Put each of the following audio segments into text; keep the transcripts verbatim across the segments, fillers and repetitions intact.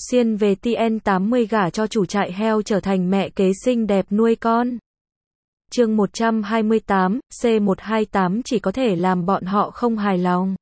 Xuyên về T N tám mươi gả cho chủ trại heo trở thành mẹ kế xinh đẹp nuôi con. Chương một trăm hai mươi tám, C một hai tám chỉ có thể làm bọn họ không hài lòng.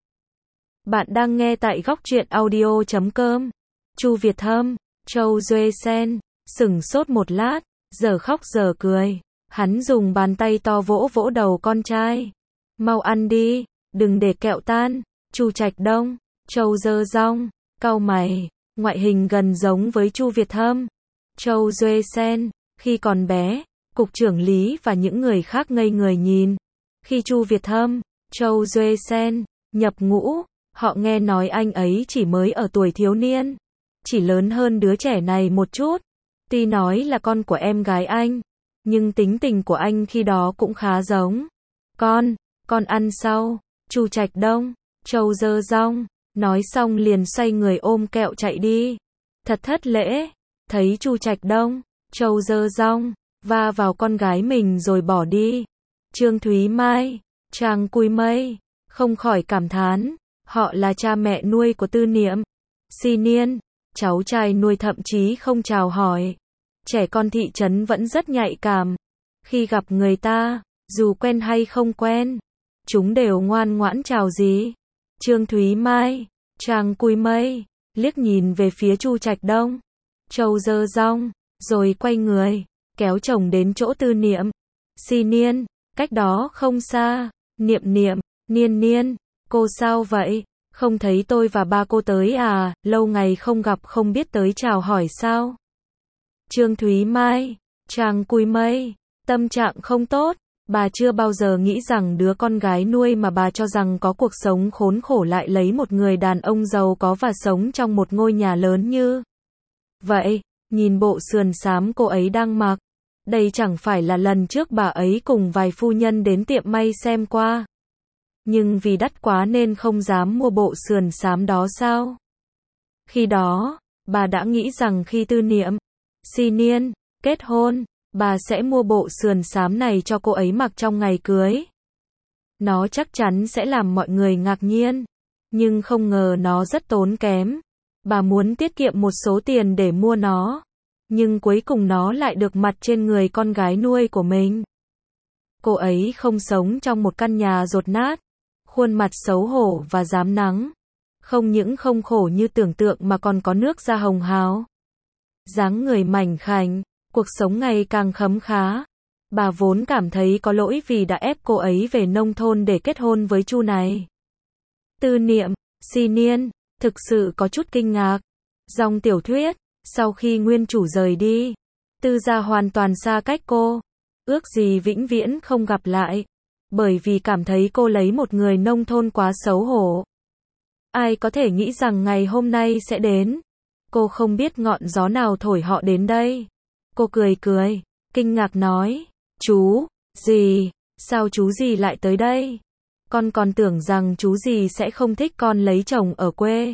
Bạn đang nghe tại góc truyện audio chấm com. Chu Việt Thâm, Châu Duê Sen, sửng sốt một lát, giờ khóc giờ cười. Hắn dùng bàn tay to vỗ vỗ đầu con trai. Mau ăn đi, đừng để kẹo tan. Chu Trạch Đông, Châu Dơ Dong, cau mày, ngoại hình gần giống với Chu Việt Thâm. Châu Duê Sen, khi còn bé, cục trưởng lý và những người khác ngây người nhìn. Khi Chu Việt Thâm, Châu Duê Sen, nhập ngũ, họ nghe nói anh ấy chỉ mới ở tuổi thiếu niên. Chỉ lớn hơn đứa trẻ này một chút. Tuy nói là con của em gái anh, nhưng tính tình của anh khi đó cũng khá giống. Con, con ăn sau. Chu Trạch Đông, Châu Dơ Dong, nói xong liền xoay người ôm kẹo chạy đi. Thật thất lễ. Thấy Chu Trạch Đông, Châu Dơ Dong va vào con gái mình rồi bỏ đi. Trương Thúy Mai, Trang Cui Mây, không khỏi cảm thán, họ là cha mẹ nuôi của Tư Niệm. Si Niên, cháu trai nuôi thậm chí không chào hỏi. Trẻ con thị trấn vẫn rất nhạy cảm. Khi gặp người ta, dù quen hay không quen, chúng đều ngoan ngoãn chào gì. Trương Thúy Mai, Trang Cui Mây, liếc nhìn về phía Chu Trạch Đông, Châu Dơ Dong, rồi quay người, kéo chồng đến chỗ Tư Niệm. Si Niên, cách đó không xa. Niệm Niệm, Niên Niên, cô sao vậy? Không thấy tôi và ba cô tới à, lâu ngày không gặp không biết tới chào hỏi sao? Trương Thúy Mai, Trang Cui Mây, tâm trạng không tốt. Bà chưa bao giờ nghĩ rằng đứa con gái nuôi mà bà cho rằng có cuộc sống khốn khổ lại lấy một người đàn ông giàu có và sống trong một ngôi nhà lớn như vậy. Nhìn bộ sườn xám cô ấy đang mặc, đây chẳng phải là lần trước bà ấy cùng vài phu nhân đến tiệm may xem qua. Nhưng vì đắt quá nên không dám mua bộ sườn xám đó sao? Khi đó, bà đã nghĩ rằng khi Tư Niệm, Si Niên kết hôn, bà sẽ mua bộ sườn xám này cho cô ấy mặc trong ngày cưới. Nó chắc chắn sẽ làm mọi người ngạc nhiên, nhưng không ngờ nó rất tốn kém. Bà muốn tiết kiệm một số tiền để mua nó, nhưng cuối cùng nó lại được mặc trên người con gái nuôi của mình. Cô ấy không sống trong một căn nhà dột nát, khuôn mặt xấu hổ và rám nắng. Không những không khổ như tưởng tượng mà còn có nước da hồng hào. Dáng người mảnh khảnh, cuộc sống ngày càng khấm khá. Bà vốn cảm thấy có lỗi vì đã ép cô ấy về nông thôn để kết hôn với Chu này. Tư Niệm, Si Niên, thực sự có chút kinh ngạc. Dòng tiểu thuyết, sau khi nguyên chủ rời đi, Tư gia hoàn toàn xa cách cô. Ước gì vĩnh viễn không gặp lại. Bởi vì cảm thấy cô lấy một người nông thôn quá xấu hổ. Ai có thể nghĩ rằng ngày hôm nay sẽ đến. Cô không biết ngọn gió nào thổi họ đến đây. Cô cười cười, kinh ngạc nói, chú, dì, sao chú dì lại tới đây? Con còn tưởng rằng chú dì sẽ không thích con lấy chồng ở quê.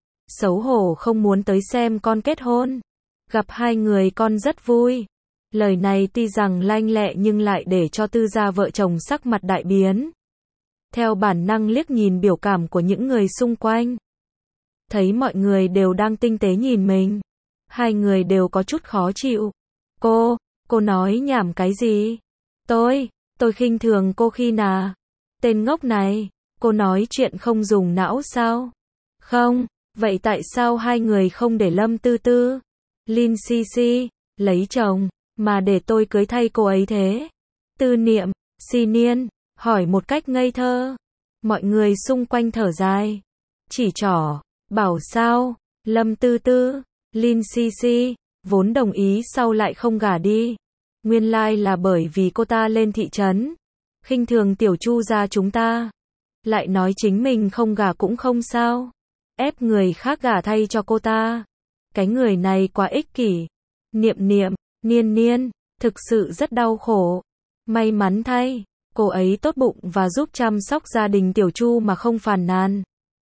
Xấu hổ không muốn tới xem con kết hôn. Gặp hai người con rất vui. Lời này tuy rằng lanh lẹ nhưng lại để cho Tư gia vợ chồng sắc mặt đại biến. Theo bản năng liếc nhìn biểu cảm của những người xung quanh. Thấy mọi người đều đang tinh tế nhìn mình. Hai người đều có chút khó chịu. Cô, cô nói nhảm cái gì? Tôi, tôi khinh thường cô khi nào? Tên ngốc này, cô nói chuyện không dùng não sao? Không, vậy tại sao hai người không để Lâm Tư Tư, Lin Si Si, lấy chồng, mà để tôi cưới thay cô ấy thế? Tư Niệm, Si Niên, hỏi một cách ngây thơ. Mọi người xung quanh thở dài. Chỉ trỏ, bảo sao, Lâm Tư Tư, Lin Si Si, vốn đồng ý sau lại không gả đi. Nguyên lai là bởi vì cô ta lên thị trấn, khinh thường tiểu Chu gia chúng ta. Lại nói chính mình không gả cũng không sao. Ép người khác gả thay cho cô ta. Cái người này quá ích kỷ. Niệm Niệm, Niên Niên, thực sự rất đau khổ. May mắn thay, cô ấy tốt bụng và giúp chăm sóc gia đình tiểu Chu mà không phàn nàn.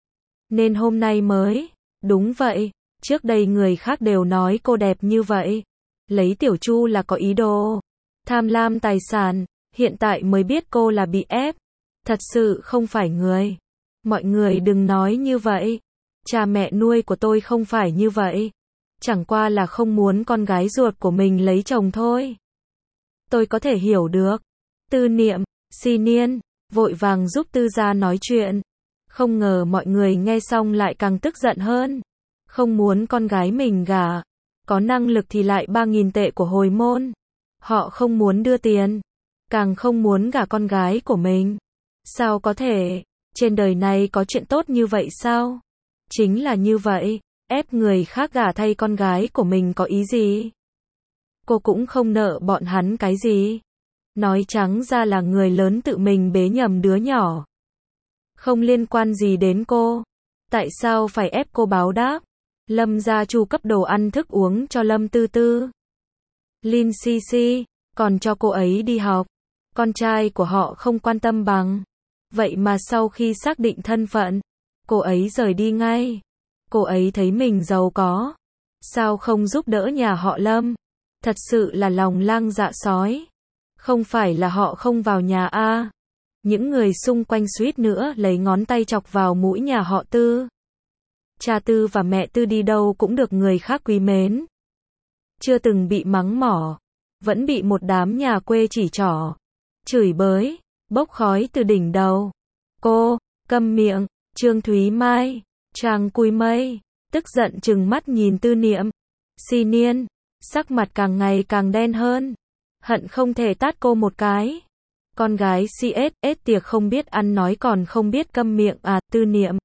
Nên hôm nay mới, đúng vậy, trước đây người khác đều nói cô đẹp như vậy. Lấy tiểu Chu là có ý đồ, tham lam tài sản, hiện tại mới biết cô là bị ép. Thật sự không phải người. Mọi người đừng nói như vậy. Cha mẹ nuôi của tôi không phải như vậy. Chẳng qua là không muốn con gái ruột của mình lấy chồng thôi. Tôi có thể hiểu được. Tư Niệm, Si Niên, vội vàng giúp Tư gia nói chuyện. Không ngờ mọi người nghe xong lại càng tức giận hơn. Không muốn con gái mình gả. Có năng lực thì lại ba nghìn tệ của hồi môn. Họ không muốn đưa tiền. Càng không muốn gả con gái của mình. Sao có thể? Trên đời này có chuyện tốt như vậy sao? Chính là như vậy. Ép người khác gả thay con gái của mình có ý gì? Cô cũng không nợ bọn hắn cái gì. Nói trắng ra là người lớn tự mình bế nhầm đứa nhỏ. Không liên quan gì đến cô. Tại sao phải ép cô báo đáp? Lâm gia chu cấp đồ ăn thức uống cho Lâm Tư Tư. Lin Si Si, còn cho cô ấy đi học. Con trai của họ không quan tâm bằng. Vậy mà sau khi xác định thân phận, cô ấy rời đi ngay. Cô ấy thấy mình giàu có. Sao không giúp đỡ nhà họ Lâm? Thật sự là lòng lang dạ sói. Không phải là họ không vào nhà a à. Những người xung quanh suýt nữa lấy ngón tay chọc vào mũi nhà họ Tư. Cha Tư và mẹ Tư đi đâu cũng được người khác quý mến. Chưa từng bị mắng mỏ. Vẫn bị một đám nhà quê chỉ trỏ. Chửi bới. Bốc khói từ đỉnh đầu. Cô, câm miệng. Trương Thúy Mai, Trang Cùi Mây, tức giận trừng mắt nhìn Tư Niệm. Si Niên, sắc mặt càng ngày càng đen hơn. Hận không thể tát cô một cái. Con gái xê ét ét tiệc không biết ăn nói còn không biết câm miệng à. Tư Niệm.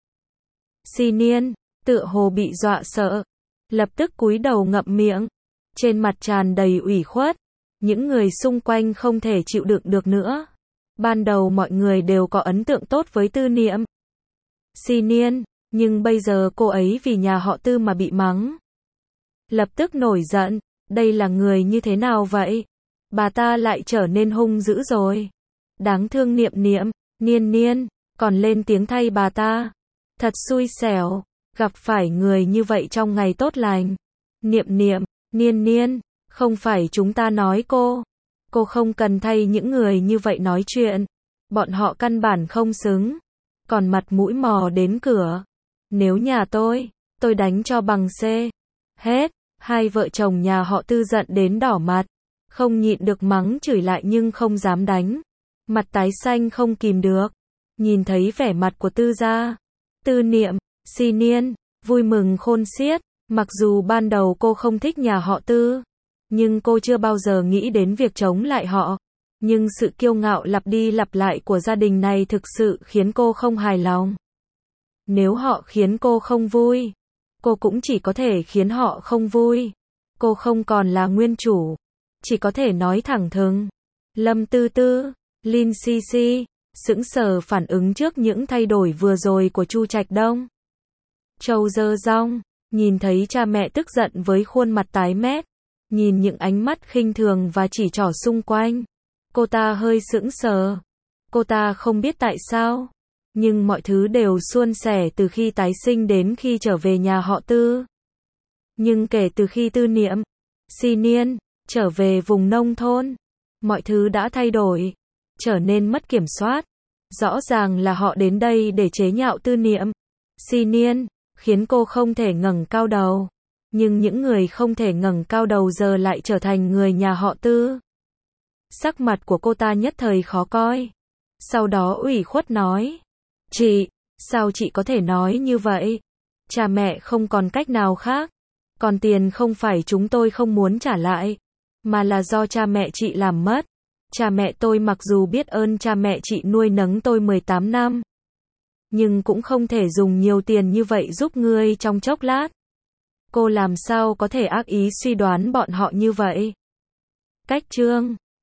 Si Niên, tựa hồ bị dọa sợ. Lập tức cúi đầu ngậm miệng. Trên mặt tràn đầy ủy khuất. Những người xung quanh không thể chịu đựng được nữa. Ban đầu mọi người đều có ấn tượng tốt với Tư Niệm. Si Niên, nhưng bây giờ cô ấy vì nhà họ Tư mà bị mắng. Lập tức nổi giận, đây là người như thế nào vậy? Bà ta lại trở nên hung dữ rồi. Đáng thương Niệm Niệm, Niên Niên, còn lên tiếng thay bà ta. Thật xui xẻo, gặp phải người như vậy trong ngày tốt lành. Niệm Niệm, Niên Niên, không phải chúng ta nói cô. Cô không cần thay những người như vậy nói chuyện. Bọn họ căn bản không xứng. Còn mặt mũi mò đến cửa. Nếu nhà tôi, tôi đánh cho bằng C. Hết, hai vợ chồng nhà họ Tư giận đến đỏ mặt. Không nhịn được mắng chửi lại nhưng không dám đánh. Mặt tái xanh không kìm được. Nhìn thấy vẻ mặt của Tư gia. Tư Niệm, Si Niên, vui mừng khôn xiết. Mặc dù ban đầu cô không thích nhà họ Tư. Nhưng cô chưa bao giờ nghĩ đến việc chống lại họ. Nhưng sự kiêu ngạo lặp đi lặp lại của gia đình này thực sự khiến cô không hài lòng. Nếu họ khiến cô không vui, cô cũng chỉ có thể khiến họ không vui. Cô không còn là nguyên chủ. Chỉ có thể nói thẳng thừng. Lâm Tư Tư, Lin Si Si, sững sờ phản ứng trước những thay đổi vừa rồi của Chu Trạch Đông. Châu Dơ Dong, nhìn thấy cha mẹ tức giận với khuôn mặt tái mét. Nhìn những ánh mắt khinh thường và chỉ trỏ xung quanh. Cô ta hơi sững sờ. Cô ta không biết tại sao. Nhưng mọi thứ đều suôn sẻ từ khi tái sinh đến khi trở về nhà họ Tư. Nhưng kể từ khi Tư Niệm, Si Niên, trở về vùng nông thôn, mọi thứ đã thay đổi. Trở nên mất kiểm soát. Rõ ràng là họ đến đây để chế nhạo Tư Niệm, Si Niên, khiến cô không thể ngẩng cao đầu. Nhưng những người không thể ngẩng cao đầu giờ lại trở thành người nhà họ Tư. Sắc mặt của cô ta nhất thời khó coi. Sau đó ủy khuất nói. Chị, sao chị có thể nói như vậy? Cha mẹ không còn cách nào khác. Còn tiền không phải chúng tôi không muốn trả lại. Mà là do cha mẹ chị làm mất. Cha mẹ tôi mặc dù biết ơn cha mẹ chị nuôi nấng tôi mười tám năm. Nhưng cũng không thể dùng nhiều tiền như vậy giúp ngươi trong chốc lát. Cô làm sao có thể ác ý suy đoán bọn họ như vậy? Cách chương